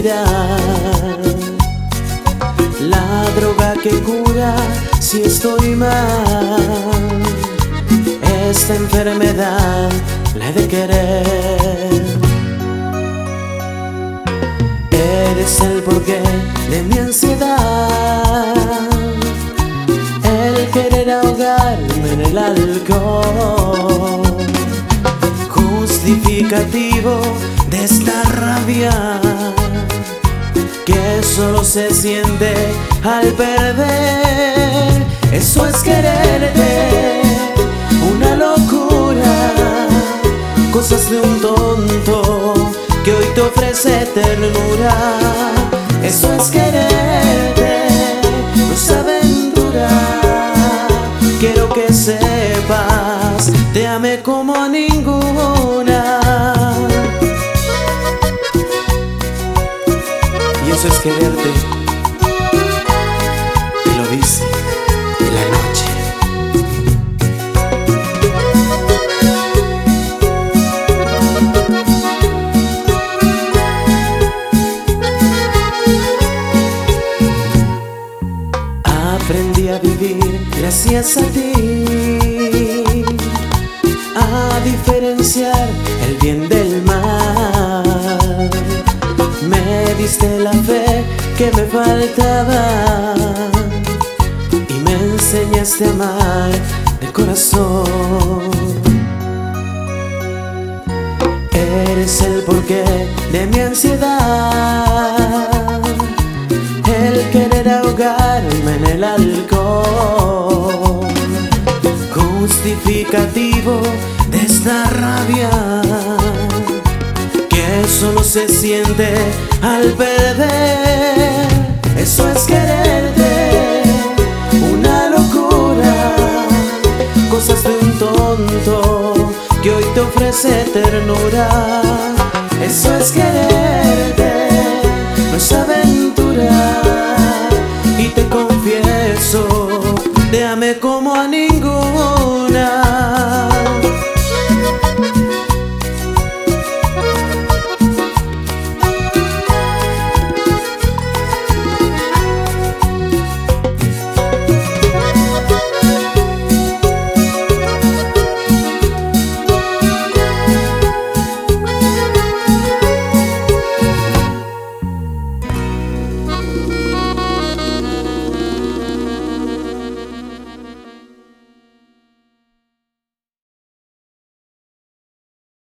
olvidar la droga que cura si estoy mal. Esta enfermedad la he de querer. Eres el porqué de mi ansiedad, el querer ahogarme en el alcohol, justificativo de esta rabia que solo se siente al perder. Eso es quererte, una locura, cosas de un tonto que hoy te ofrece ternura. Eso es quererte, no es aventura. Quiero que sepas, te amé como a ninguna. Y eso es quererte, te lo dice la noche. Aprendí a vivir gracias a ti, a diferenciar el bien del mal. Me diste la fe que me faltaba y me enseñaste a amar de corazón. Eres el porqué de mi ansiedad, el querer ahogarme en el alcohol, justificativo de esta rabia que solo se siente al perder. Eso es quererte, una locura, cosas de un tonto que hoy te ofrece ternura. Eso es quererte,